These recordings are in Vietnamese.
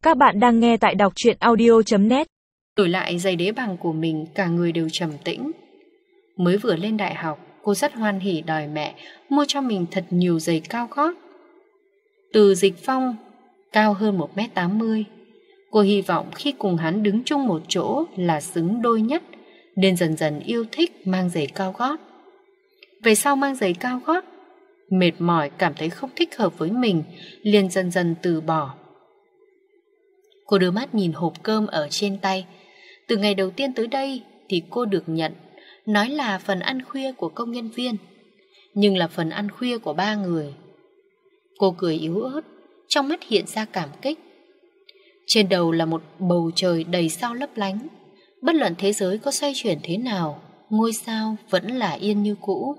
Các bạn đang nghe tại đọc truyện audio.net. Đổi lại giày đế bằng của mình, cả người đều trầm tĩnh. Mới vừa lên đại học, cô rất hoan hỉ đòi mẹ mua cho mình thật nhiều giày cao gót. Từ Dịch Phong cao hơn 1m80. Cô hy vọng khi cùng hắn đứng chung một chỗ là xứng đôi nhất, nên dần dần yêu thích mang giày cao gót. Về sau mang giày cao gót, mệt mỏi cảm thấy không thích hợp với mình, liền dần dần từ bỏ. Cô đưa mắt nhìn hộp cơm ở trên tay. Từ ngày đầu tiên tới đây thì cô được nhận, nói là phần ăn khuya của công nhân viên, nhưng là phần ăn khuya của 3 người. Cô cười yếu ớt, trong mắt hiện ra cảm kích. Trên đầu là một bầu trời đầy sao lấp lánh. Bất luận thế giới có xoay chuyển thế nào, ngôi sao vẫn là yên như cũ.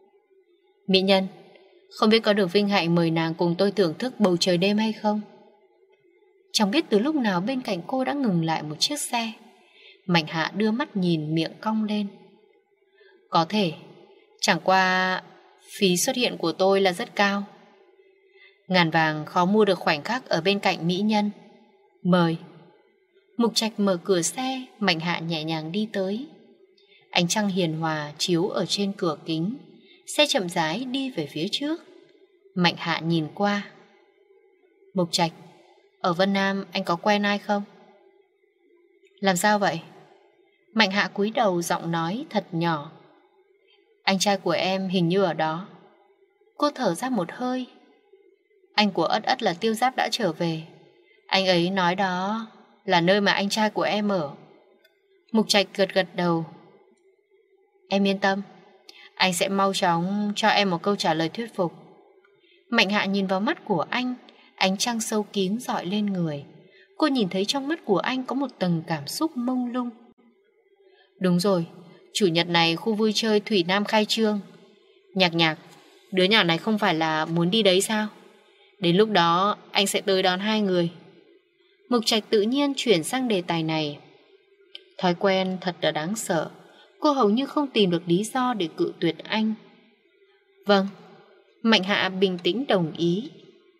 Mỹ nhân, không biết có được vinh hạnh mời nàng cùng tôi thưởng thức bầu trời đêm hay không? Chẳng biết từ lúc nào bên cạnh cô đã ngừng lại một chiếc xe. Mạnh Hạ đưa mắt nhìn, miệng cong lên. Có thể, chẳng qua phí xuất hiện của tôi là rất cao. Ngàn vàng khó mua được khoảnh khắc ở bên cạnh mỹ nhân. Mời. Mục Trạch mở cửa xe, Mạnh Hạ nhẹ nhàng đi tới. Ánh trăng hiền hòa chiếu ở trên cửa kính. Xe chậm rãi đi về phía trước. Mạnh Hạ nhìn qua. Mục Trạch, ở Vân Nam anh có quen ai không? Làm sao vậy? Mạnh Hạ cúi đầu, giọng nói thật nhỏ. Anh trai của em hình như ở đó. Cô thở ra một hơi. Anh của Ất Ất là Tiêu Giáp đã trở về. Anh ấy nói đó là nơi mà anh trai của em ở. Mục Trạch gật gật đầu. Em yên tâm, anh sẽ mau chóng cho em một câu trả lời thuyết phục. Mạnh Hạ nhìn vào mắt của anh. Ánh trăng sâu kín rọi lên người. Cô nhìn thấy trong mắt của anh có một tầng cảm xúc mông lung. Đúng rồi, chủ nhật này khu vui chơi Thủy Nam khai trương. Nhạc Nhạc, đứa nhỏ này không phải là muốn đi đấy sao? Đến lúc đó anh sẽ tới đón hai người. Mục Trạch tự nhiên chuyển sang đề tài này. Thói quen thật là đáng sợ. Cô hầu như không tìm được lý do để cự tuyệt anh. Vâng. Mạnh Hạ bình tĩnh đồng ý.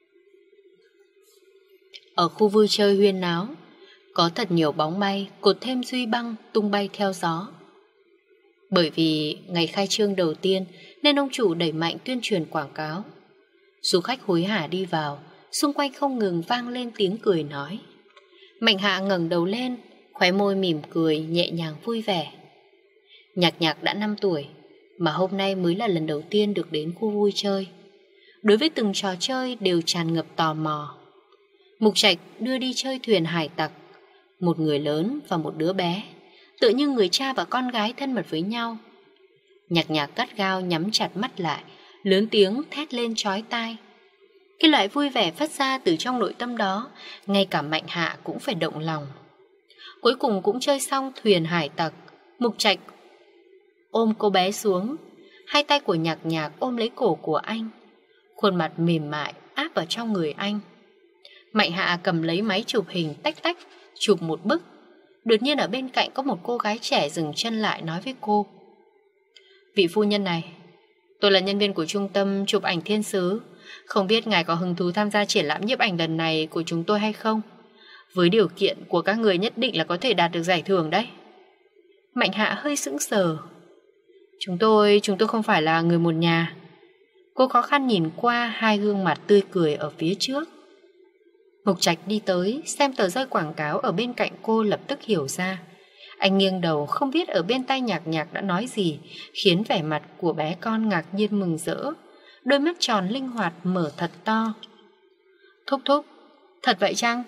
Ở khu vui chơi huyên náo, có thật nhiều bóng bay, cột thêm duy băng tung bay theo gió. Bởi vì ngày khai trương đầu tiên nên ông chủ đẩy mạnh tuyên truyền quảng cáo. Du khách hối hả đi vào, xung quanh không ngừng vang lên tiếng cười nói. Mạnh Hạ ngẩng đầu lên, khóe môi mỉm cười nhẹ nhàng vui vẻ. Nhạc Nhạc đã 5 tuổi, mà hôm nay mới là lần đầu tiên được đến khu vui chơi. Đối với từng trò chơi đều tràn ngập tò mò. Mục Trạch đưa đi chơi thuyền hải tặc, một người lớn và một đứa bé, tựa như người cha và con gái thân mật với nhau. Nhạc Nhạc gắt gao nhắm chặt mắt lại, lớn tiếng thét lên chói tai. Cái loại vui vẻ phát ra từ trong nội tâm đó, ngay cả Mạnh Hạ cũng phải động lòng. Cuối cùng cũng chơi xong thuyền hải tặc. Mục Trạch ôm cô bé xuống, hai tay của Nhạc Nhạc ôm lấy cổ của anh, khuôn mặt mềm mại áp vào trong người anh. Mạnh Hạ cầm lấy máy chụp hình tách tách, chụp một bức. Đột nhiên ở bên cạnh có một cô gái trẻ dừng chân lại nói với cô. Vị phu nhân này, tôi là nhân viên của trung tâm chụp ảnh thiên sứ. Không biết ngài có hứng thú tham gia triển lãm nhiếp ảnh lần này của chúng tôi hay không? Với điều kiện của các người nhất định là có thể đạt được giải thưởng đấy. Mạnh Hạ hơi sững sờ. Chúng tôi không phải là người một nhà. Cô khó khăn nhìn qua hai gương mặt tươi cười ở phía trước. Mục Trạch đi tới, xem tờ rơi quảng cáo ở bên cạnh cô, lập tức hiểu ra. Anh nghiêng đầu không biết ở bên tai Nhạc Nhạc đã nói gì, khiến vẻ mặt của bé con ngạc nhiên mừng rỡ. Đôi mắt tròn linh hoạt mở thật to. Thúc thúc, thật vậy chăng?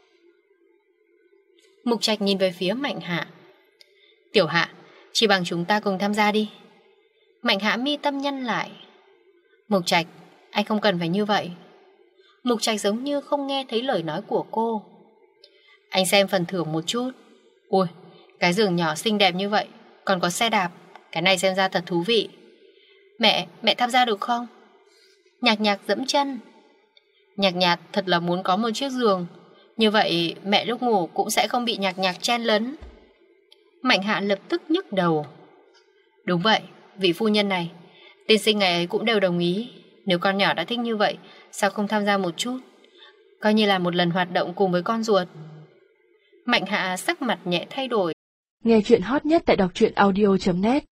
Mục Trạch nhìn về phía Mạnh Hạ. Tiểu Hạ, chỉ bằng chúng ta cùng tham gia đi. Mạnh Hạ mi tâm nhăn lại. Mục Trạch, anh không cần phải như vậy. Mục Trạch giống như không nghe thấy lời nói của cô. Anh xem phần thưởng một chút. Ôi, cái giường nhỏ xinh đẹp như vậy, còn có xe đạp. Cái này xem ra thật thú vị. Mẹ tham gia được không? Nhạc Nhạc dẫm chân. Nhạc Nhạc thật là muốn có một chiếc giường. Như vậy mẹ lúc ngủ cũng sẽ không bị Nhạc Nhạc chen lấn. Mạnh Hạ lập tức nhức đầu. Đúng vậy, vị phu nhân này, tiên sinh ngày ấy cũng đều đồng ý. Nếu con nhỏ đã thích như vậy, sao không tham gia một chút? Coi như là một lần hoạt động cùng với con ruột. Mạnh Hạ sắc mặt nhẹ thay đổi. Nghe chuyện hot nhất tại đọc truyện audio.net